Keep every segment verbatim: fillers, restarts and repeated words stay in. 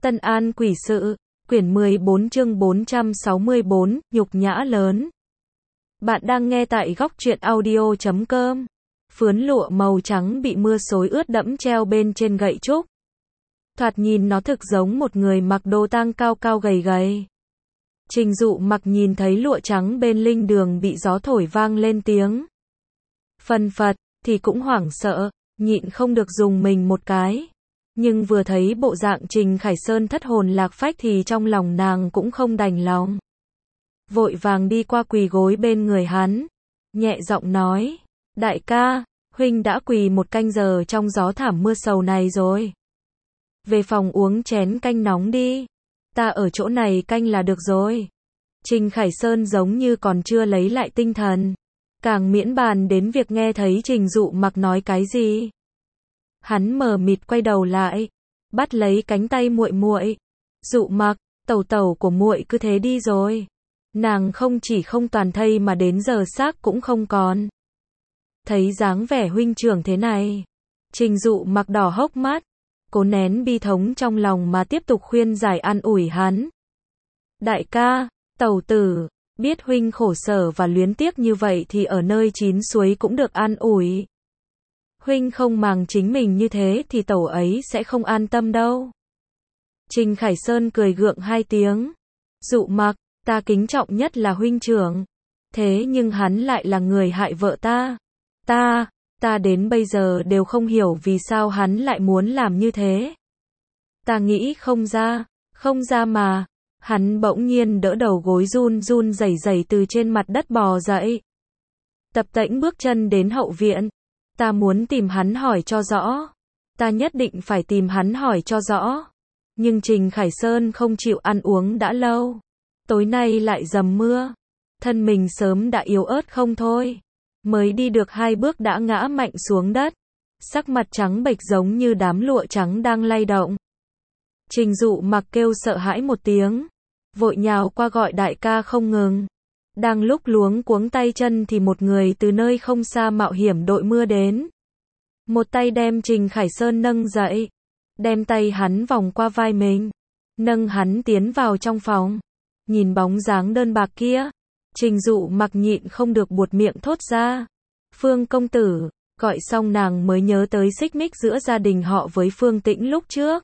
Tân An quỷ sự, quyển mười bốn chương bốn trăm sáu mươi bốn, nhục nhã lớn. Bạn đang nghe tại góc truyện audio chấm com. Phướn lụa màu trắng bị mưa xối ướt đẫm treo bên trên gậy trúc. Thoạt nhìn nó thực giống một người mặc đồ tang cao cao gầy gầy. Trình Dụ Mặc nhìn thấy lụa trắng bên linh đường bị gió thổi vang lên tiếng phần phật, thì cũng hoảng sợ, nhịn không được dùng mình một cái. Nhưng vừa thấy bộ dạng Trình Khải Sơn thất hồn lạc phách thì trong lòng nàng cũng không đành lòng. Vội vàng đi qua quỳ gối bên người hắn, nhẹ giọng nói, đại ca, huynh đã quỳ một canh giờ trong gió thảm mưa sầu này rồi. Về phòng uống chén canh nóng đi, ta ở chỗ này canh là được rồi. Trình Khải Sơn giống như còn chưa lấy lại tinh thần, càng miễn bàn đến việc nghe thấy Trình Dụ Mặc nói cái gì. Hắn mờ mịt quay đầu lại, bắt lấy cánh tay muội muội. Dụ Mặc, tẩu tẩu của muội cứ thế đi rồi. Nàng không chỉ không toàn thây mà đến giờ xác cũng không còn. Thấy dáng vẻ huynh trưởng thế này, Trình Dụ Mặc đỏ hốc mắt, cố nén bi thống trong lòng mà tiếp tục khuyên giải an ủi hắn. Đại ca, tẩu tử, biết huynh khổ sở và luyến tiếc như vậy thì ở nơi chín suối cũng được an ủi. Huynh không màng chính mình như thế thì tẩu ấy sẽ không an tâm đâu. Trình Khải Sơn cười gượng hai tiếng. Dụ Mặc, ta kính trọng nhất là huynh trưởng. Thế nhưng hắn lại là người hại vợ ta. Ta, ta đến bây giờ đều không hiểu vì sao hắn lại muốn làm như thế. Ta nghĩ không ra, không ra mà. Hắn bỗng nhiên đỡ đầu gối run run rẩy rẩy từ trên mặt đất bò dậy. Tập tễnh bước chân đến hậu viện. Ta muốn tìm hắn hỏi cho rõ. Ta nhất định phải tìm hắn hỏi cho rõ. Nhưng Trình Khải Sơn không chịu ăn uống đã lâu. Tối nay lại dầm mưa. Thân mình sớm đã yếu ớt không thôi. Mới đi được hai bước đã ngã mạnh xuống đất. Sắc mặt trắng bệch giống như đám lụa trắng đang lay động. Trình Dụ Mặc kêu sợ hãi một tiếng. Vội nhào qua gọi đại ca không ngừng. Đang lúc luống cuống tay chân thì một người từ nơi không xa mạo hiểm đội mưa đến. Một tay đem Trình Khải Sơn nâng dậy. Đem tay hắn vòng qua vai mình. Nâng hắn tiến vào trong phòng. Nhìn bóng dáng đơn bạc kia. Trình Dụ Mặc nhịn không được buột miệng thốt ra. Phương công tử. Gọi xong nàng mới nhớ tới xích mích giữa gia đình họ với Phương Tĩnh lúc trước.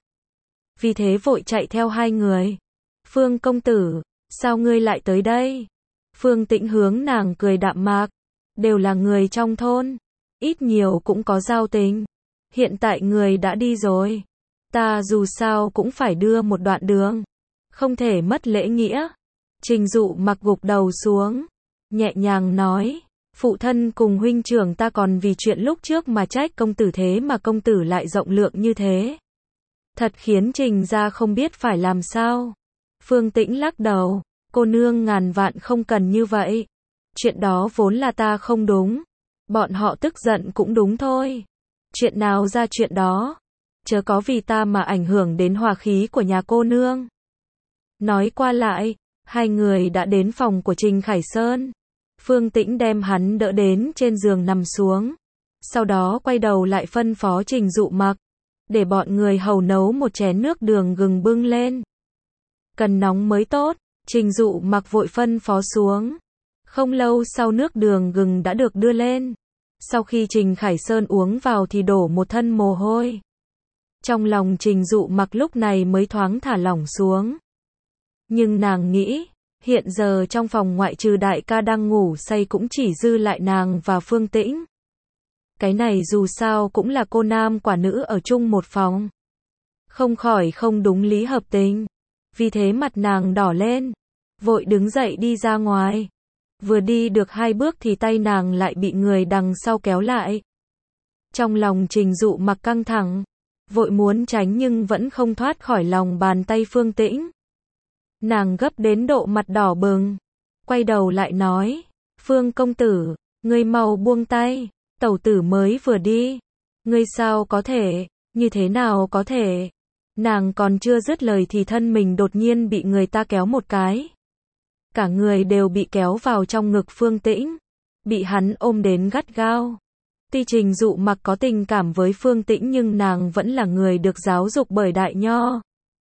Vì thế vội chạy theo hai người. Phương công tử, sao ngươi lại tới đây? Phương Tĩnh hướng nàng cười đạm mạc. Đều là người trong thôn. Ít nhiều cũng có giao tình. Hiện tại người đã đi rồi. Ta dù sao cũng phải đưa một đoạn đường. Không thể mất lễ nghĩa. Trình Dụ Mặc gục đầu xuống. Nhẹ nhàng nói. Phụ thân cùng huynh trưởng ta còn vì chuyện lúc trước mà trách công tử thế mà công tử lại rộng lượng như thế. Thật khiến Trình gia không biết phải làm sao. Phương Tĩnh lắc đầu. Cô nương ngàn vạn không cần như vậy. Chuyện đó vốn là ta không đúng. Bọn họ tức giận cũng đúng thôi. Chuyện nào ra chuyện đó. Chớ có vì ta mà ảnh hưởng đến hòa khí của nhà cô nương. Nói qua lại, hai người đã đến phòng của Trình Khải Sơn. Phương Tĩnh đem hắn đỡ đến trên giường nằm xuống. Sau đó quay đầu lại phân phó Trình Dụ Mặc. Để bọn người hầu nấu một chén nước đường gừng bưng lên. Cần nóng mới tốt. Trình Dụ Mặc vội phân phó xuống. Không lâu sau nước đường gừng đã được đưa lên. Sau khi Trình Khải Sơn uống vào thì đổ một thân mồ hôi. Trong lòng Trình Dụ Mặc lúc này mới thoáng thả lỏng xuống. Nhưng nàng nghĩ, hiện giờ trong phòng ngoại trừ đại ca đang ngủ say cũng chỉ dư lại nàng và Phương Tĩnh. Cái này dù sao cũng là cô nam quả nữ ở chung một phòng. Không khỏi không đúng lý hợp tình. Vì thế mặt nàng đỏ lên. Vội đứng dậy đi ra ngoài. Vừa đi được hai bước thì tay nàng lại bị người đằng sau kéo lại. Trong lòng Trình Dụ Mặc căng thẳng. Vội muốn tránh nhưng vẫn không thoát khỏi lòng bàn tay Phương Tĩnh. Nàng gấp đến độ mặt đỏ bừng. Quay đầu lại nói. Phương công tử, ngươi mau buông tay. Tẩu tử mới vừa đi. Ngươi sao có thể, như thế nào có thể. Nàng còn chưa dứt lời thì thân mình đột nhiên bị người ta kéo một cái. Cả người đều bị kéo vào trong ngực Phương Tĩnh. Bị hắn ôm đến gắt gao. Tuy Trình Dụ Mặc có tình cảm với Phương Tĩnh nhưng nàng vẫn là người được giáo dục bởi Đại Nho.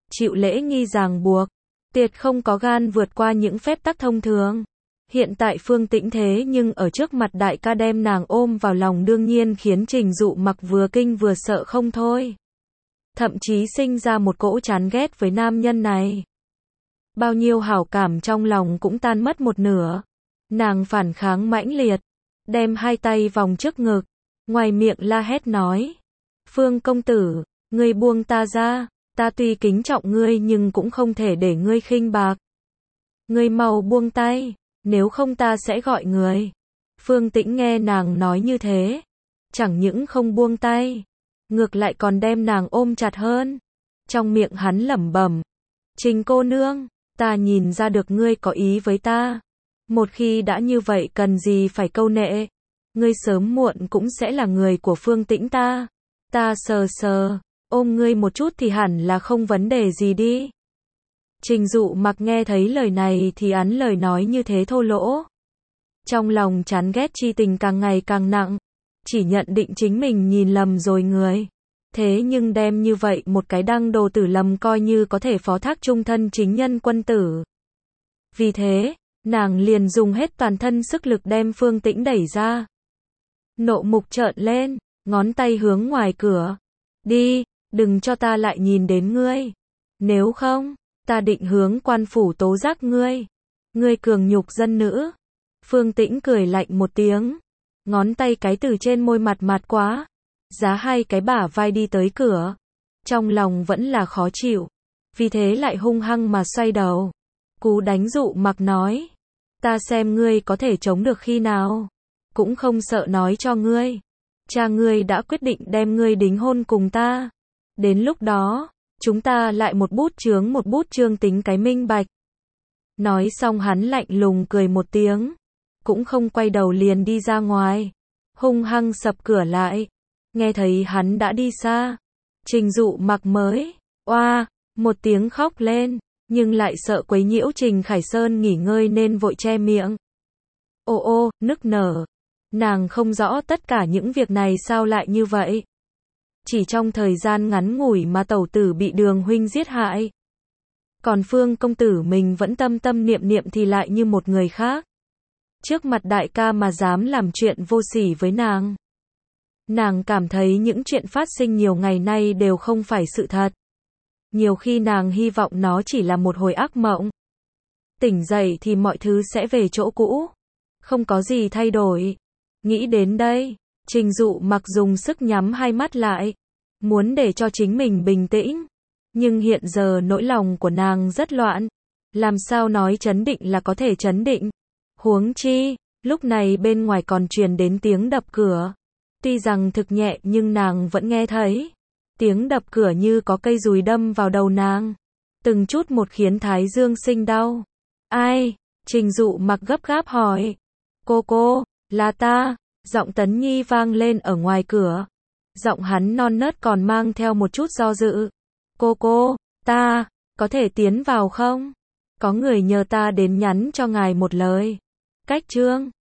chịu lễ nghi ràng buộc, tuyệt không có gan vượt qua những phép tắc thông thường. Hiện tại Phương Tĩnh thế nhưng ở trước mặt đại ca đem nàng ôm vào lòng đương nhiên khiến Trình Dụ Mặc vừa kinh vừa sợ không thôi. Thậm chí sinh ra một cỗ chán ghét với nam nhân này. Bao nhiêu hảo cảm trong lòng cũng tan mất một nửa. Nàng phản kháng mãnh liệt, đem hai tay vòng trước ngực, ngoài miệng la hét nói. Phương công tử, ngươi buông ta ra, ta tuy kính trọng ngươi nhưng cũng không thể để ngươi khinh bạc. Ngươi mau buông tay, nếu không ta sẽ gọi người. Phương Tĩnh nghe nàng nói như thế, chẳng những không buông tay, ngược lại còn đem nàng ôm chặt hơn. Trong miệng hắn lẩm bẩm, Trình cô nương, ta nhìn ra được ngươi có ý với ta. Một khi đã như vậy cần gì phải câu nệ. Ngươi sớm muộn cũng sẽ là người của Phương Tĩnh ta. Ta sờ sờ, ôm ngươi một chút thì hẳn là không vấn đề gì đi. Trình Dụ Mặc nghe thấy lời này thì án lời nói như thế thô lỗ. Trong lòng chán ghét chi tình càng ngày càng nặng. Chỉ nhận định chính mình nhìn lầm rồi người. Thế nhưng đem như vậy một cái đăng đồ tử lầm coi như có thể phó thác trung thân chính nhân quân tử. Vì thế, nàng liền dùng hết toàn thân sức lực đem Phương Tĩnh đẩy ra. Nộ mục trợn lên, ngón tay hướng ngoài cửa. Đi, đừng cho ta lại nhìn đến ngươi. Nếu không, ta định hướng quan phủ tố giác ngươi. Ngươi cường nhục dân nữ. Phương Tĩnh cười lạnh một tiếng. Ngón tay cái từ trên môi mặt mặt quá. Giá hai cái bả vai đi tới cửa. Trong lòng vẫn là khó chịu. Vì thế lại hung hăng mà xoay đầu. Cú đánh Dụ Mặc nói. Ta xem ngươi có thể chống được khi nào. Cũng không sợ nói cho ngươi. Cha ngươi đã quyết định đem ngươi đính hôn cùng ta. Đến lúc đó, chúng ta lại một bút chướng một bút chương tính cái minh bạch. Nói xong hắn lạnh lùng cười một tiếng. Cũng không quay đầu liền đi ra ngoài. Hung hăng sập cửa lại. Nghe thấy hắn đã đi xa. Trình Dụ Mặc mới, oa, một tiếng khóc lên. Nhưng lại sợ quấy nhiễu Trình Khải Sơn nghỉ ngơi nên vội che miệng. Ô ô, nức nở. Nàng không rõ tất cả những việc này sao lại như vậy. Chỉ trong thời gian ngắn ngủi mà tẩu tử bị Đường huynh giết hại. Còn Phương công tử mình vẫn tâm tâm niệm niệm thì lại như một người khác. Trước mặt đại ca mà dám làm chuyện vô sỉ với nàng. Nàng cảm thấy những chuyện phát sinh nhiều ngày nay đều không phải sự thật. Nhiều khi nàng hy vọng nó chỉ là một hồi ác mộng. Tỉnh dậy thì mọi thứ sẽ về chỗ cũ. Không có gì thay đổi. Nghĩ đến đây, Trình Dụ Mặc dùng sức nhắm hai mắt lại. Muốn để cho chính mình bình tĩnh. Nhưng hiện giờ nỗi lòng của nàng rất loạn. Làm sao nói trấn định là có thể trấn định. Huống chi, lúc này bên ngoài còn truyền đến tiếng đập cửa. Tuy rằng thực nhẹ nhưng nàng vẫn nghe thấy. Tiếng đập cửa như có cây dùi đâm vào đầu nàng. Từng chút một khiến thái dương sinh đau. Ai? Trình Dụ Mặc gấp gáp hỏi. Cô cô, là ta. Giọng Tấn Nhi vang lên ở ngoài cửa. Giọng hắn non nớt còn mang theo một chút do dự. Cô cô, ta, có thể tiến vào không? Có người nhờ ta đến nhắn cho ngài một lời. Cách chương.